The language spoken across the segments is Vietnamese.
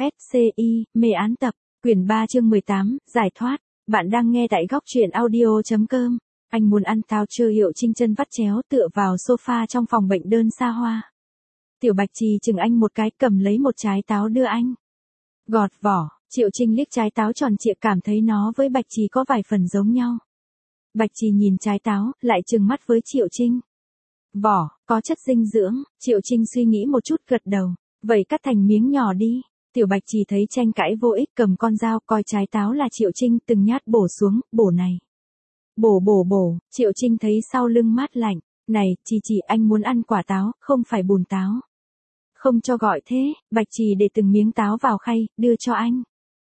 SCI, mê án tập, quyển 3 chương 18, giải thoát. Bạn đang nghe tại góc truyện audio.com. Anh muốn ăn táo chưa Hiệu Trinh chân vắt chéo tựa vào sofa trong phòng bệnh đơn xa hoa. Tiểu Bạch Trì chừng anh một cái cầm lấy một trái táo đưa anh. Gọt vỏ, Triệu Trinh liếc trái táo tròn trịa cảm thấy nó với Bạch Trì có vài phần giống nhau. Bạch Trì nhìn trái táo, lại trừng mắt với Triệu Trinh. Vỏ, có chất dinh dưỡng, Triệu Trinh suy nghĩ một chút gật đầu. Vậy cắt thành miếng nhỏ đi. Tiểu Bạch Trì thấy tranh cãi vô ích cầm con dao coi trái táo là Triệu Trinh từng nhát bổ xuống, bổ này. Bổ, Triệu Trinh thấy sau lưng mát lạnh. Này, Trì anh muốn ăn quả táo, không phải bùn táo. Không cho gọi thế, Bạch Trì để từng miếng táo vào khay, đưa cho anh.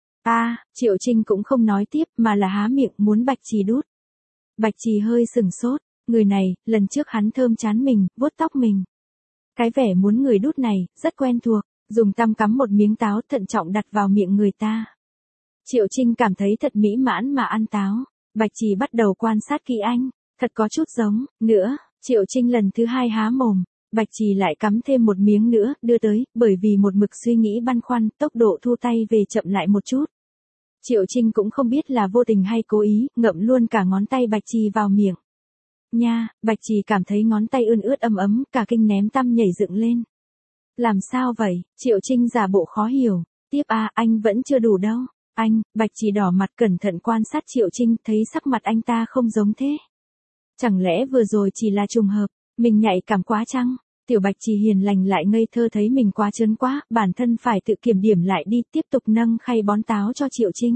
Triệu Trinh cũng không nói tiếp mà là há miệng muốn Bạch Trì đút. Bạch Trì hơi sừng sốt, người này, lần trước hắn thơm chán mình, vuốt tóc mình. Cái vẻ muốn người đút này, rất quen thuộc, dùng tăm cắm một miếng táo thận trọng đặt vào miệng người ta. Triệu Trinh cảm thấy thật mỹ mãn mà ăn táo, Bạch Trì bắt đầu quan sát kỹ anh, thật có chút giống, nữa, Triệu Trinh lần thứ hai há mồm, Bạch Trì lại cắm thêm một miếng nữa, đưa tới, bởi vì một mực suy nghĩ băn khoăn, tốc độ thu tay về chậm lại một chút. Triệu Trinh cũng không biết là vô tình hay cố ý, ngậm luôn cả ngón tay Bạch Trì vào miệng. Nha, Bạch Trì cảm thấy ngón tay ươn ướt ấm ấm, cả kinh ném tăm nhảy dựng lên. Làm sao vậy? Triệu Trinh giả bộ khó hiểu. Tiếp anh vẫn chưa đủ đâu. Anh, Bạch Trì đỏ mặt cẩn thận quan sát Triệu Trinh, thấy sắc mặt anh ta không giống thế. Chẳng lẽ vừa rồi chỉ là trùng hợp, mình nhạy cảm quá chăng? Tiểu Bạch Trì hiền lành lại ngây thơ thấy mình quá trớn quá, bản thân phải tự kiểm điểm lại đi, tiếp tục nâng khay bón táo cho Triệu Trinh.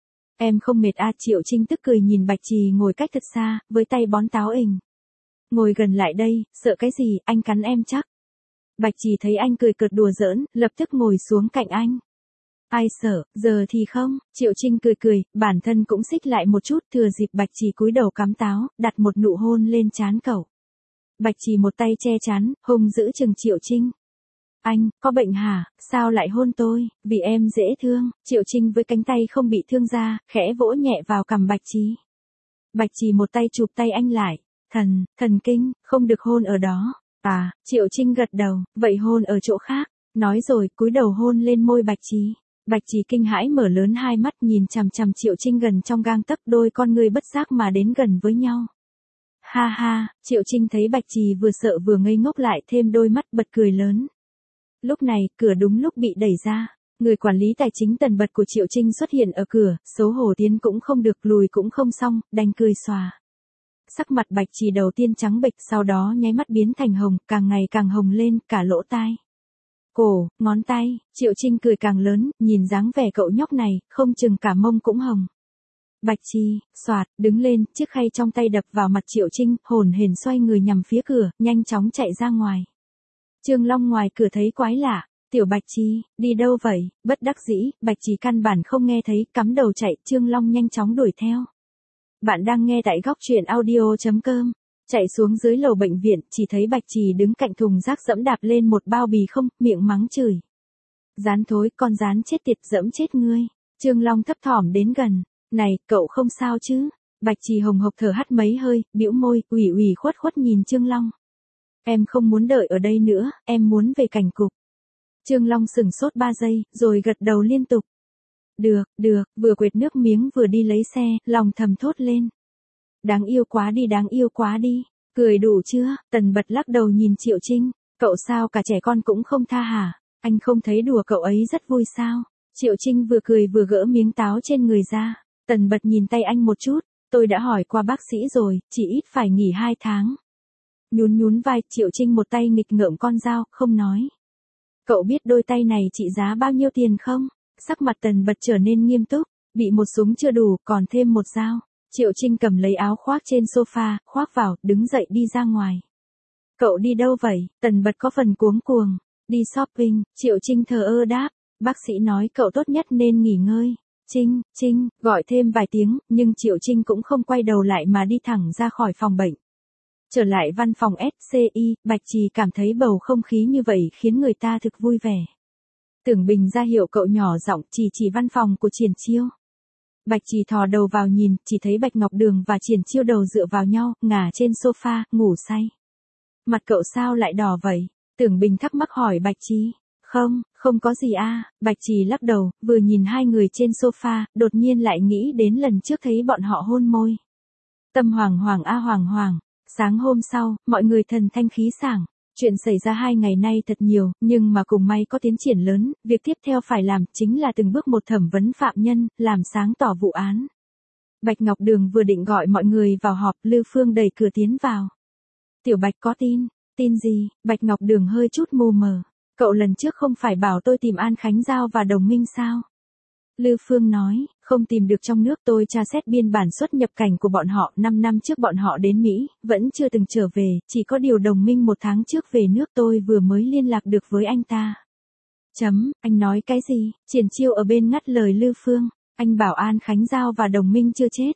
Em không mệt Triệu Trinh tức cười nhìn Bạch Trì ngồi cách thật xa, với tay bón táo ình. Ngồi gần lại đây, sợ cái gì, anh cắn em chắc. Bạch Trì thấy anh cười cợt đùa giỡn, lập tức ngồi xuống cạnh anh. Ai sợ, giờ thì không, Triệu Trinh cười, bản thân cũng xích lại một chút, thừa dịp Bạch Trì cúi đầu cắm táo, đặt một nụ hôn lên trán cậu. Bạch Trì một tay che trán, hung dữ chừng Triệu Trinh. Anh, có bệnh hả, sao lại hôn tôi, vì em dễ thương, Triệu Trinh với cánh tay không bị thương ra, khẽ vỗ nhẹ vào cằm Bạch Trì. Bạch Trì một tay chụp tay anh lại, thần kinh, không được hôn ở đó. Triệu Trinh gật đầu, vậy hôn ở chỗ khác, nói rồi cúi đầu hôn lên môi Bạch Trì. Bạch Trì kinh hãi mở lớn hai mắt nhìn chằm chằm Triệu Trinh gần trong gang tấc, đôi con người bất giác mà đến gần với nhau. Ha, Triệu Trinh thấy Bạch Trì vừa sợ vừa ngây ngốc lại thêm đôi mắt bật cười lớn. Lúc này, cửa đúng lúc bị đẩy ra. Người quản lý tài chính Tần Bật của Triệu Trinh xuất hiện ở cửa, xấu hổ tiến cũng không được, lùi cũng không xong, đành cười xòa. Sắc mặt Bạch Trì đầu tiên trắng bệch, sau đó nháy mắt biến thành hồng, càng ngày càng hồng lên, cả lỗ tai. Cổ, ngón tay, Triệu Trinh cười càng lớn, nhìn dáng vẻ cậu nhóc này, không chừng cả mông cũng hồng. Bạch Trì, xoạt, đứng lên, chiếc khay trong tay đập vào mặt Triệu Trinh, hồn hển xoay người nhằm phía cửa, nhanh chóng chạy ra ngoài. Trương Long ngoài cửa thấy quái lạ, Tiểu Bạch Trì, đi đâu vậy? Bất đắc dĩ, Bạch Trì căn bản không nghe thấy, cắm đầu chạy, Trương Long nhanh chóng đuổi theo. Bạn đang nghe tại góc truyện audio.com. Chạy xuống dưới lầu bệnh viện, chỉ thấy Bạch Trì đứng cạnh thùng rác dẫm đạp lên một bao bì không, miệng mắng chửi. Rán thối, con rán chết tiệt, dẫm chết ngươi. Trương Long thấp thỏm đến gần. Này, cậu không sao chứ? Bạch Trì hồng hộc thở hắt mấy hơi, bĩu môi, ủy khuất nhìn Trương Long. Em không muốn đợi ở đây nữa, em muốn về cảnh cục. Trương Long sửng sốt 3 giây, rồi gật đầu liên tục. Được, vừa quệt nước miếng vừa đi lấy xe, lòng thầm thốt lên. Đáng yêu quá đi, cười đủ chưa? Tần Bật lắc đầu nhìn Triệu Trinh, cậu sao cả trẻ con cũng không tha hả? Anh không thấy đùa cậu ấy rất vui sao? Triệu Trinh vừa cười vừa gỡ miếng táo trên người ra, Tần Bật nhìn tay anh một chút, tôi đã hỏi qua bác sĩ rồi, chỉ ít phải nghỉ 2 tháng. Nhún vai, Triệu Trinh một tay nghịch ngợm con dao, không nói. Cậu biết đôi tay này trị giá bao nhiêu tiền không? Sắc mặt Tần Bật trở nên nghiêm túc, bị một súng chưa đủ, còn thêm một dao. Triệu Trinh cầm lấy áo khoác trên sofa, khoác vào, đứng dậy đi ra ngoài. Cậu đi đâu vậy? Tần Bật có phần cuống cuồng. Đi shopping, Triệu Trinh thờ ơ đáp. Bác sĩ nói cậu tốt nhất nên nghỉ ngơi. Trinh, gọi thêm vài tiếng, nhưng Triệu Trinh cũng không quay đầu lại mà đi thẳng ra khỏi phòng bệnh. Trở lại văn phòng SCI, Bạch Trì cảm thấy bầu không khí như vậy khiến người ta thực vui vẻ. Tưởng Bình ra hiệu cậu nhỏ giọng chỉ văn phòng của Triển Chiêu. Bạch Trì thò đầu vào nhìn, chỉ thấy Bạch Ngọc Đường và Triển Chiêu đầu dựa vào nhau, ngả trên sofa, ngủ say. Mặt cậu sao lại đỏ vậy? Tưởng Bình thắc mắc hỏi Bạch Trì. Không, không có gì a. Bạch Trì lắc đầu, vừa nhìn hai người trên sofa, đột nhiên lại nghĩ đến lần trước thấy bọn họ hôn môi. Tâm hoàng hoàng a hoàng hoàng. Sáng hôm sau, mọi người thần thanh khí sảng. Chuyện xảy ra 2 ngày nay thật nhiều, nhưng mà cùng may có tiến triển lớn, việc tiếp theo phải làm chính là từng bước một thẩm vấn phạm nhân, làm sáng tỏ vụ án. Bạch Ngọc Đường vừa định gọi mọi người vào họp, Lư Phương đẩy cửa tiến vào. Tiểu Bạch có tin? Tin gì? Bạch Ngọc Đường hơi chút mù mờ. Cậu lần trước không phải bảo tôi tìm An Khánh Giao và Đồng Minh sao? Lư Phương nói, không tìm được trong nước, tôi tra xét biên bản xuất nhập cảnh của bọn họ, 5 năm trước bọn họ đến Mỹ, vẫn chưa từng trở về, chỉ có điều Đồng Minh 1 tháng trước về nước, tôi vừa mới liên lạc được với anh ta. Anh nói cái gì? Triển Chiêu ở bên ngắt lời Lư Phương, anh bảo An Khánh Giao và Đồng Minh chưa chết.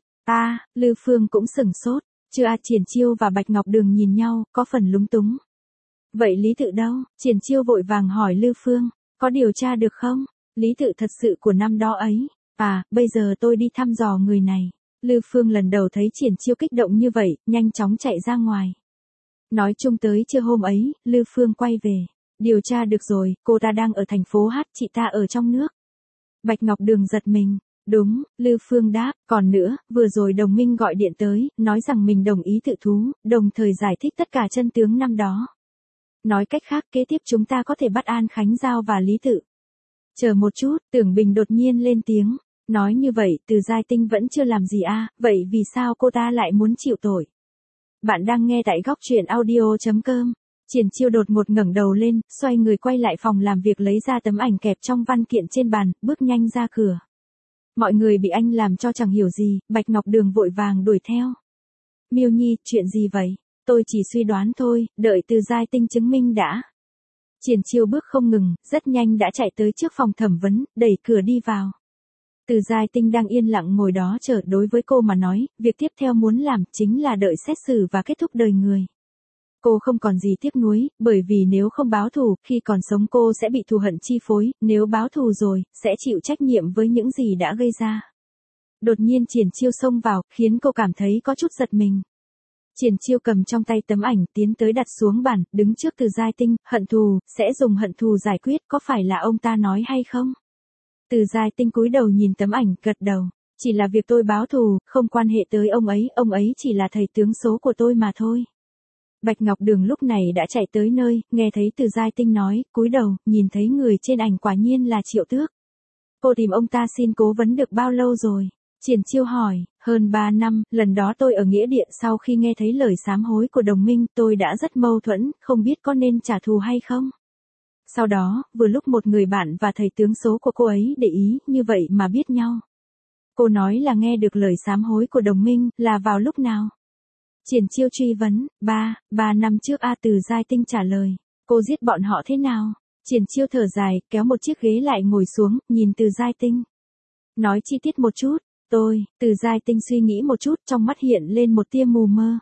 Lư Phương cũng sửng sốt, chưa Triển Chiêu và Bạch Ngọc Đường nhìn nhau, có phần lúng túng. Vậy Lý Tự đâu? Triển Chiêu vội vàng hỏi Lư Phương, có điều tra được không? Lý Tự thật sự của năm đó ấy. Bây giờ tôi đi thăm dò người này. Lư Phương lần đầu thấy Triển Chiêu kích động như vậy, nhanh chóng chạy ra ngoài. Nói chung tới trưa hôm ấy, Lư Phương quay về. Điều tra được rồi, cô ta đang ở thành phố H, chị ta ở trong nước. Bạch Ngọc Đường giật mình. Đúng, Lư Phương đáp, còn nữa, vừa rồi Đồng Minh gọi điện tới, nói rằng mình đồng ý tự thú, đồng thời giải thích tất cả chân tướng năm đó. Nói cách khác, kế tiếp chúng ta có thể bắt An Khánh Giao và Lý Tự. Chờ một chút, Tưởng Bình đột nhiên lên tiếng. Nói như vậy, Từ Giai Tinh vẫn chưa làm gì vậy vì sao cô ta lại muốn chịu tội? Bạn đang nghe tại góc truyện audio.com. Triển Chiêu đột ngột ngẩng đầu lên, xoay người quay lại phòng làm việc lấy ra tấm ảnh kẹp trong văn kiện trên bàn, bước nhanh ra cửa. Mọi người bị anh làm cho chẳng hiểu gì, Bạch Ngọc Đường vội vàng đuổi theo. Miêu Nhi, chuyện gì vậy? Tôi chỉ suy đoán thôi, đợi Từ Giai Tinh chứng minh đã. Triển Chiêu bước không ngừng, rất nhanh đã chạy tới trước phòng thẩm vấn, đẩy cửa đi vào. Từ Giai Tinh đang yên lặng ngồi đó chờ, đối với cô mà nói, việc tiếp theo muốn làm chính là đợi xét xử và kết thúc đời người. Cô không còn gì tiếc nuối, bởi vì nếu không báo thù, khi còn sống cô sẽ bị thù hận chi phối, nếu báo thù rồi, sẽ chịu trách nhiệm với những gì đã gây ra. Đột nhiên Triển Chiêu xông vào, khiến cô cảm thấy có chút giật mình. Triển Chiêu cầm trong tay tấm ảnh, tiến tới đặt xuống bàn, đứng trước Từ Giai Tinh, hận thù, sẽ dùng hận thù giải quyết, có phải là ông ta nói hay không? Từ Giai Tinh cúi đầu nhìn tấm ảnh, gật đầu, chỉ là việc tôi báo thù, không quan hệ tới ông ấy chỉ là thầy tướng số của tôi mà thôi. Bạch Ngọc Đường lúc này đã chạy tới nơi, nghe thấy Từ Giai Tinh nói, cúi đầu, nhìn thấy người trên ảnh quả nhiên là Triệu Tước. Cô tìm ông ta xin cố vấn được bao lâu rồi? Triển Chiêu hỏi, hơn 3 năm, lần đó tôi ở nghĩa địa, sau khi nghe thấy lời sám hối của Đồng Minh, tôi đã rất mâu thuẫn, không biết có nên trả thù hay không. Sau đó, vừa lúc một người bạn và thầy tướng số của cô ấy để ý, như vậy mà biết nhau. Cô nói là nghe được lời sám hối của Đồng Minh, là vào lúc nào? Triển Chiêu truy vấn, 3 năm trước Từ Giai Tinh trả lời, cô giết bọn họ thế nào? Triển Chiêu thở dài, kéo một chiếc ghế lại ngồi xuống, nhìn Từ Giai Tinh. Nói chi tiết một chút. Từ Giai Tinh suy nghĩ một chút, trong mắt hiện lên một tia mù mơ.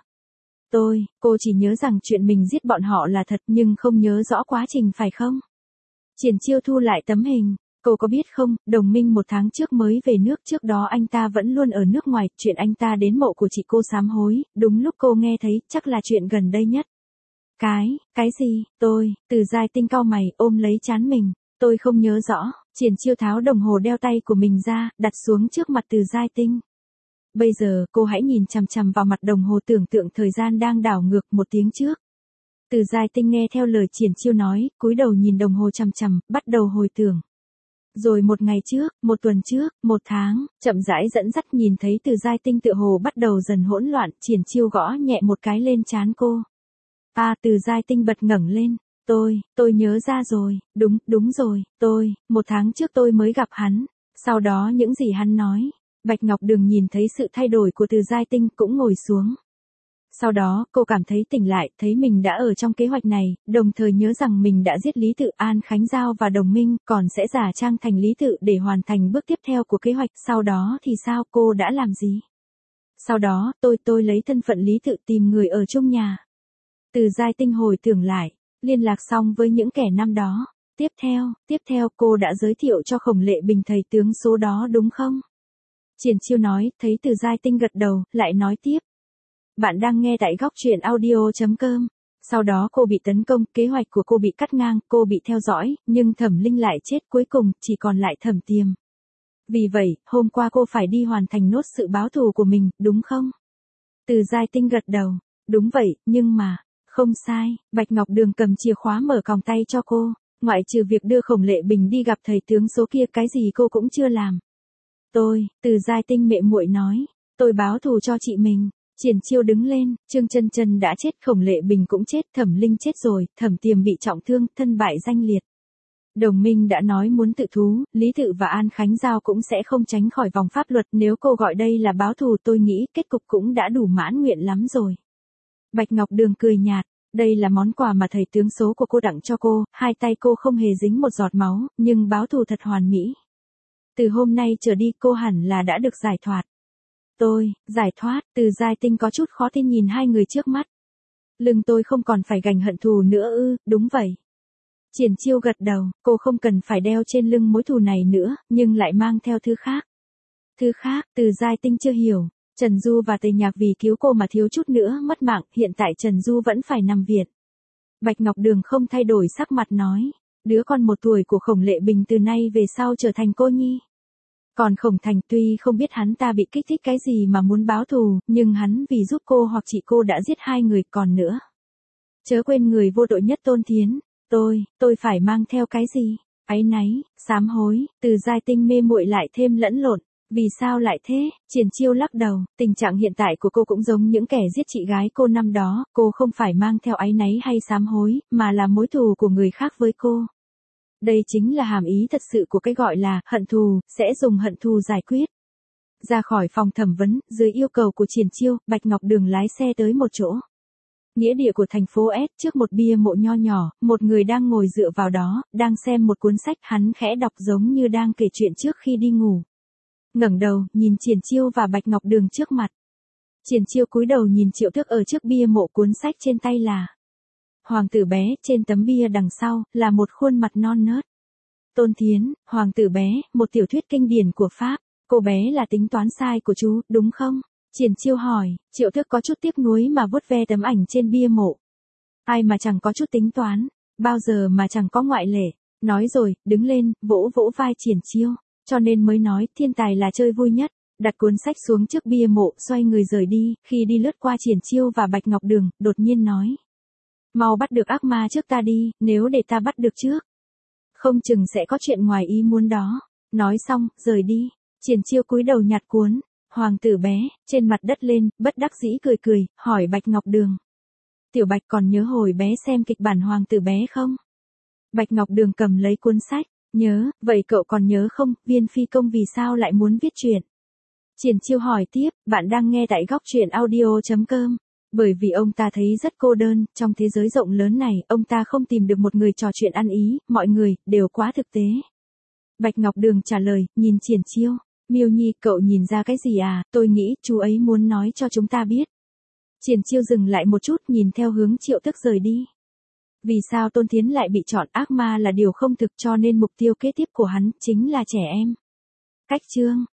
Cô chỉ nhớ rằng chuyện mình giết bọn họ là thật nhưng không nhớ rõ quá trình phải không? Triển Chiêu thu lại tấm hình. Cô có biết không, Đồng Minh 1 tháng trước mới về nước, trước đó anh ta vẫn luôn ở nước ngoài, chuyện anh ta đến mộ của chị cô sám hối, đúng lúc cô nghe thấy, chắc là chuyện gần đây nhất. Cái gì? Từ Giai Tinh cau mày, ôm lấy trán mình. Tôi không nhớ rõ. Triển Chiêu tháo đồng hồ đeo tay của mình ra, đặt xuống trước mặt Từ Giai Tinh. Bây giờ, cô hãy nhìn chằm chằm vào mặt đồng hồ, tưởng tượng thời gian đang đảo ngược 1 tiếng trước. Từ Giai Tinh nghe theo lời Triển Chiêu nói, cúi đầu nhìn đồng hồ chằm chằm, bắt đầu hồi tưởng. Rồi 1 ngày trước, 1 tuần trước, 1 tháng, chậm rãi dẫn dắt, nhìn thấy Từ Giai Tinh tựa hồ bắt đầu dần hỗn loạn, Triển Chiêu gõ nhẹ một cái lên trán cô. Từ Giai Tinh bật ngẩng lên. Tôi nhớ ra rồi, đúng rồi, 1 tháng trước tôi mới gặp hắn, sau đó những gì hắn nói. Bạch Ngọc Đường nhìn thấy sự thay đổi của Từ Giai Tinh, cũng ngồi xuống. Sau đó, cô cảm thấy tỉnh lại, thấy mình đã ở trong kế hoạch này, đồng thời nhớ rằng mình đã giết Lý Tự, An Khánh Giao và Đồng Minh, còn sẽ giả trang thành Lý Tự để hoàn thành bước tiếp theo của kế hoạch. Sau đó thì sao, cô đã làm gì? Sau đó, tôi lấy thân phận Lý Tự tìm người ở chung nhà. Từ Giai Tinh hồi tưởng lại, liên lạc xong với những kẻ năm đó. Tiếp theo cô đã giới thiệu cho Khổng Lệ Bình thầy tướng số đó đúng không? Triển Chiêu nói, thấy Từ Giai Tinh gật đầu, lại nói tiếp. Bạn đang nghe tại góc truyện audio.com. Sau đó cô bị tấn công, kế hoạch của cô bị cắt ngang, cô bị theo dõi, nhưng Thẩm Linh lại chết, cuối cùng chỉ còn lại Thẩm Tiềm. Vì vậy, hôm qua cô phải đi hoàn thành nốt sự báo thù của mình, đúng không? Từ Giai Tinh gật đầu. Đúng vậy, nhưng mà, không sai, Bạch Ngọc Đường cầm chìa khóa mở còng tay cho cô. Ngoại trừ việc đưa Khổng Lệ Bình đi gặp thầy tướng số kia, cái gì cô cũng chưa làm. Từ Giai Tinh mẹ muội nói, tôi báo thù cho chị mình. Triển Chiêu đứng lên, Trương Chân Chân đã chết, Khổng Lệ Bình cũng chết, Thẩm Linh chết rồi, Thẩm Tiềm bị trọng thương, thân bại danh liệt. Đồng minh đã nói muốn tự thú, Lý Tự và An Khánh Giao cũng sẽ không tránh khỏi vòng pháp luật, nếu cô gọi đây là báo thù, tôi nghĩ kết cục cũng đã đủ mãn nguyện lắm rồi. Bạch Ngọc Đường cười nhạt, đây là món quà mà thầy tướng số của cô tặng cho cô, hai tay cô không hề dính một giọt máu, nhưng báo thù thật hoàn mỹ. Từ hôm nay trở đi cô hẳn là đã được giải thoát. Giải thoát, Từ Giai Tinh có chút khó tin nhìn hai người trước mắt. Lưng tôi không còn phải gánh hận thù nữa ư? Đúng vậy. Triển Chiêu gật đầu, cô không cần phải đeo trên lưng mối thù này nữa, nhưng lại mang theo thứ khác. Thứ khác, Từ Giai Tinh chưa hiểu. Trần Du và Tề Nhạc vì cứu cô mà thiếu chút nữa mất mạng, hiện tại Trần Du vẫn phải nằm viện. Bạch Ngọc Đường không thay đổi sắc mặt nói, đứa con 1 tuổi của Khổng Lệ Bình từ nay về sau trở thành cô nhi. Còn Khổng Thành tuy không biết hắn ta bị kích thích cái gì mà muốn báo thù, nhưng hắn vì giúp cô hoặc chị cô đã giết 2 người, còn nữa. Chớ quên người vô tội nhất Tôn Thiến. Tôi phải mang theo cái gì? Áy náy, sám hối, Từ Giai Tinh mê muội lại thêm lẫn lộn. Vì sao lại thế? Triển Chiêu lắc đầu, tình trạng hiện tại của cô cũng giống những kẻ giết chị gái cô năm đó, cô không phải mang theo áy náy hay sám hối, mà là mối thù của người khác với cô. Đây chính là hàm ý thật sự của cái gọi là hận thù, sẽ dùng hận thù giải quyết. Ra khỏi phòng thẩm vấn, dưới yêu cầu của Triển Chiêu, Bạch Ngọc Đường lái xe tới một chỗ. Nghĩa địa của thành phố S, trước một bia mộ nho nhỏ, một người đang ngồi dựa vào đó, đang xem một cuốn sách, hắn khẽ đọc giống như đang kể chuyện trước khi đi ngủ. Ngẩng đầu, nhìn Triển Chiêu và Bạch Ngọc Đường trước mặt. Triển Chiêu cúi đầu nhìn Triệu Thức ở trước bia mộ, cuốn sách trên tay là Hoàng tử bé, trên tấm bia đằng sau, là một khuôn mặt non nớt. Tôn Thiến, Hoàng tử bé, một tiểu thuyết kinh điển của Pháp. Cô bé là tính toán sai của chú, đúng không? Triển Chiêu hỏi, Triệu Thức có chút tiếc nuối mà vuốt ve tấm ảnh trên bia mộ. Ai mà chẳng có chút tính toán, bao giờ mà chẳng có ngoại lệ. Nói rồi, đứng lên, vỗ vỗ vai Triển Chiêu. Cho nên mới nói, thiên tài là chơi vui nhất. Đặt cuốn sách xuống trước bia mộ, xoay người rời đi, khi đi lướt qua Triển Chiêu và Bạch Ngọc Đường, đột nhiên nói. Mau bắt được ác ma trước ta đi, nếu để ta bắt được trước. Không chừng sẽ có chuyện ngoài ý muốn đó. Nói xong, rời đi. Triển Chiêu cúi đầu nhặt cuốn Hoàng tử bé, trên mặt đất lên, bất đắc dĩ cười, hỏi Bạch Ngọc Đường. Tiểu Bạch còn nhớ hồi bé xem kịch bản Hoàng tử bé không? Bạch Ngọc Đường cầm lấy cuốn sách. Nhớ, vậy cậu còn nhớ không, Viên Phi Công vì sao lại muốn viết truyện? Triển Chiêu hỏi tiếp, bạn đang nghe tại góc truyện audio.com. Bởi vì ông ta thấy rất cô đơn, trong thế giới rộng lớn này, ông ta không tìm được một người trò chuyện ăn ý, mọi người, đều quá thực tế. Bạch Ngọc Đường trả lời, nhìn Triển Chiêu. Miêu Nhi, cậu nhìn ra cái gì à, tôi nghĩ, chú ấy muốn nói cho chúng ta biết. Triển Chiêu dừng lại một chút, nhìn theo hướng Triệu Thức rời đi. Vì sao Tôn Thiến lại bị chọn, ác ma là điều không thực, cho nên mục tiêu kế tiếp của hắn, chính là trẻ em. Cách chương.